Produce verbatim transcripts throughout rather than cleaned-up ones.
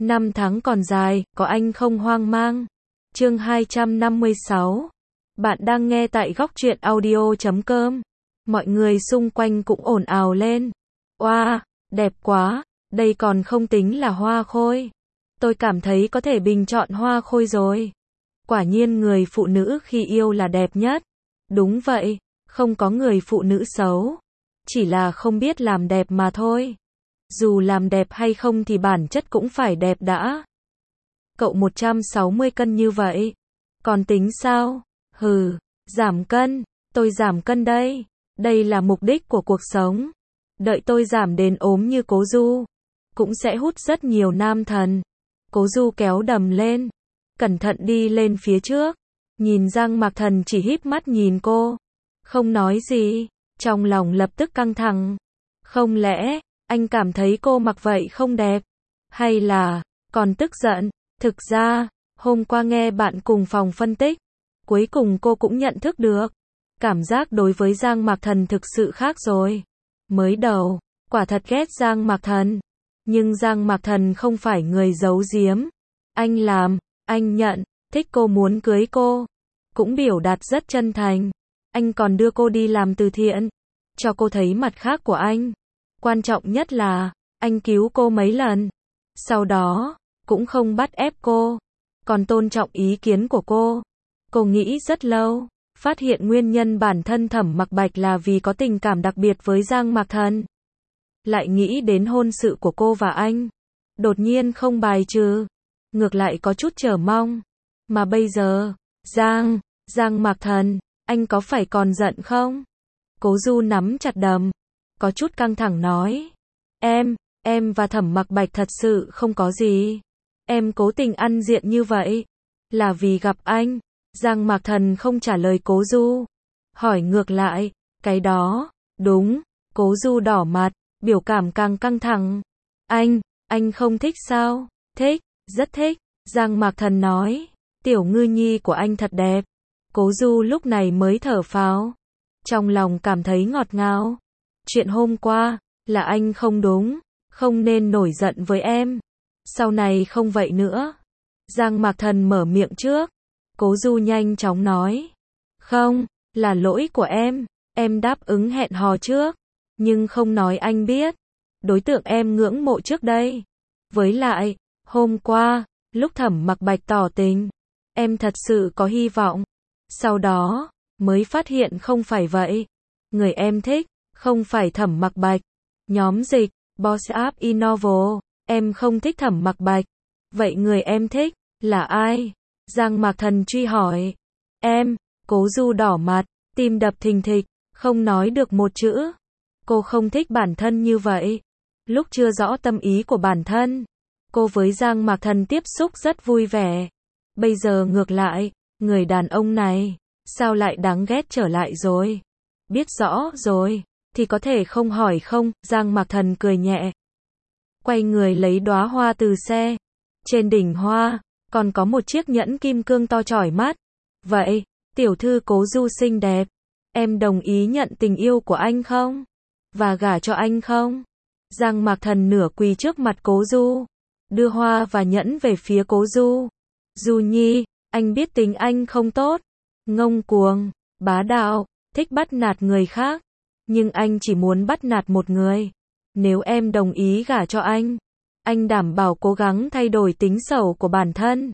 Năm tháng còn dài, có anh không hoang mang. Chương hai trăm năm mươi sáu. Bạn đang nghe tại góc truyện audio chấm com. Mọi người xung quanh cũng ồn ào lên. Oa, wow, đẹp quá, đây còn không tính là hoa khôi. Tôi cảm thấy có thể bình chọn hoa khôi rồi. Quả nhiên người phụ nữ khi yêu là đẹp nhất. Đúng vậy, không có người phụ nữ xấu. Chỉ là không biết làm đẹp mà thôi. Dù làm đẹp hay không thì bản chất cũng phải đẹp đã. Cậu một trăm sáu mươi cân như vậy. Còn tính sao? Hừ, giảm cân. Tôi giảm cân đây. Đây là mục đích của cuộc sống. Đợi tôi giảm đến ốm như Cố Du. Cũng sẽ hút rất nhiều nam thần. Cố Du kéo đầm lên. Cẩn thận đi lên phía trước. Nhìn Giang Mạc Thần chỉ híp mắt nhìn cô. Không nói gì. Trong lòng lập tức căng thẳng. Không lẽ anh cảm thấy cô mặc vậy không đẹp? Hay là còn tức giận? Thực ra, hôm qua nghe bạn cùng phòng phân tích, cuối cùng cô cũng nhận thức được. Cảm giác đối với Giang Mạc Thần thực sự khác rồi. Mới đầu, quả thật ghét Giang Mạc Thần. Nhưng Giang Mạc Thần không phải người giấu giếm. Anh làm, anh nhận, thích cô muốn cưới cô. Cũng biểu đạt rất chân thành. Anh còn đưa cô đi làm từ thiện. Cho cô thấy mặt khác của anh. Quan trọng nhất là, anh cứu cô mấy lần. Sau đó, cũng không bắt ép cô. Còn tôn trọng ý kiến của cô. Cô nghĩ rất lâu. Phát hiện nguyên nhân bản thân Thẩm Mặc Bạch là vì có tình cảm đặc biệt với Giang Mạc Thần. Lại nghĩ đến hôn sự của cô và anh. Đột nhiên không bài trừ. Ngược lại có chút chờ mong. Mà bây giờ, Giang, Giang Mạc Thần, anh có phải còn giận không? Cố Du nắm chặt đầm. Có chút căng thẳng nói. Em, em và Thẩm Mặc Bạch thật sự không có gì. Em cố tình ăn diện như vậy. Là vì gặp anh. Giang Mạc Thần không trả lời Cố Du. Hỏi ngược lại. Cái đó, đúng. Cố Du đỏ mặt, biểu cảm càng căng thẳng. Anh, anh không thích sao? Thích, rất thích. Giang Mạc Thần nói. Tiểu ngư nhi của anh thật đẹp. Cố Du lúc này mới thở phào. Trong lòng cảm thấy ngọt ngào. Chuyện hôm qua, là anh không đúng, không nên nổi giận với em. Sau này không vậy nữa. Giang Mạc Thần mở miệng trước. Cố Du nhanh chóng nói. Không, là lỗi của em. Em đáp ứng hẹn hò trước. Nhưng không nói anh biết. Đối tượng em ngưỡng mộ trước đây. Với lại, hôm qua, lúc Thẩm Mặc Bạch tỏ tình, em thật sự có hy vọng. Sau đó, mới phát hiện không phải vậy. Người em thích, không phải Thẩm Mặc Bạch. Nhóm dịch, Boss Up Innovo, em không thích Thẩm Mặc Bạch. Vậy người em thích, là ai? Giang Mạc Thần truy hỏi. Em, Cố Du đỏ mặt, tim đập thình thịch, không nói được một chữ. Cô không thích bản thân như vậy. Lúc chưa rõ tâm ý của bản thân, cô với Giang Mạc Thần tiếp xúc rất vui vẻ. Bây giờ ngược lại, người đàn ông này, sao lại đáng ghét trở lại rồi? Biết rõ rồi, thì có thể không hỏi không? Giang Mạc Thần cười nhẹ. Quay người lấy đóa hoa từ xe. Trên đỉnh hoa, còn có một chiếc nhẫn kim cương to chói mắt. Vậy, tiểu thư Cố Du xinh đẹp. Em đồng ý nhận tình yêu của anh không? Và gả cho anh không? Giang Mạc Thần nửa quỳ trước mặt Cố Du. Đưa hoa và nhẫn về phía Cố Du. Du nhi, anh biết tính anh không tốt. Ngông cuồng, bá đạo, thích bắt nạt người khác. Nhưng anh chỉ muốn bắt nạt một người. Nếu em đồng ý gả cho anh, anh đảm bảo cố gắng thay đổi tính xấu của bản thân.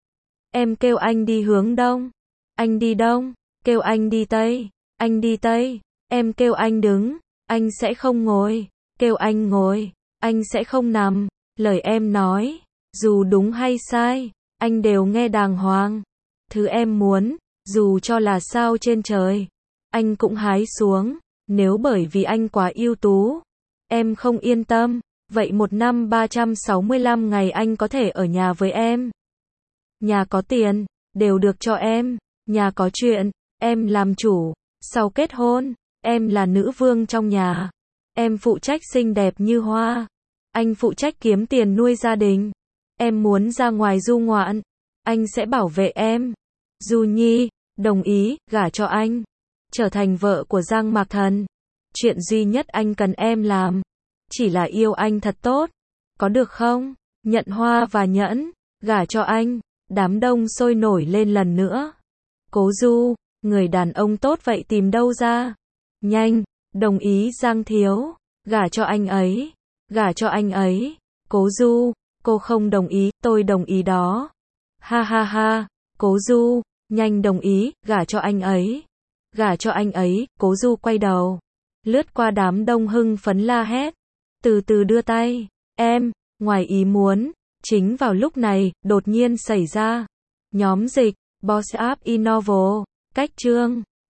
Em kêu anh đi hướng đông. Anh đi đông. Kêu anh đi tây. Anh đi tây. Em kêu anh đứng. Anh sẽ không ngồi. Kêu anh ngồi. Anh sẽ không nằm. Lời em nói, dù đúng hay sai, anh đều nghe đàng hoàng. Thứ em muốn, dù cho là sao trên trời, anh cũng hái xuống. Nếu bởi vì anh quá ưu tú, em không yên tâm, vậy một năm ba trăm sáu mươi lăm ngày anh có thể ở nhà với em. Nhà có tiền, đều được cho em. Nhà có chuyện, em làm chủ. Sau kết hôn, em là nữ vương trong nhà. Em phụ trách xinh đẹp như hoa. Anh phụ trách kiếm tiền nuôi gia đình. Em muốn ra ngoài du ngoạn, anh sẽ bảo vệ em. Du nhi, đồng ý, gả cho anh. Trở thành vợ của Giang Mạc Thần. Chuyện duy nhất anh cần em làm, chỉ là yêu anh thật tốt. Có được không? Nhận hoa và nhẫn, gả cho anh, đám đông sôi nổi lên lần nữa. Cố Du, người đàn ông tốt vậy tìm đâu ra? Nhanh, đồng ý Giang Thiếu, gả cho anh ấy, gả cho anh ấy. Cố Du, cô không đồng ý, tôi đồng ý đó. Ha ha ha, Cố Du, nhanh đồng ý, gả cho anh ấy, gả cho anh ấy. Cố Du quay đầu, lướt qua đám đông hưng phấn la hét, từ từ đưa tay, em, ngoài ý muốn. Chính vào lúc này, đột nhiên xảy ra, nhóm dịch, Boss Up Innovo, cách chương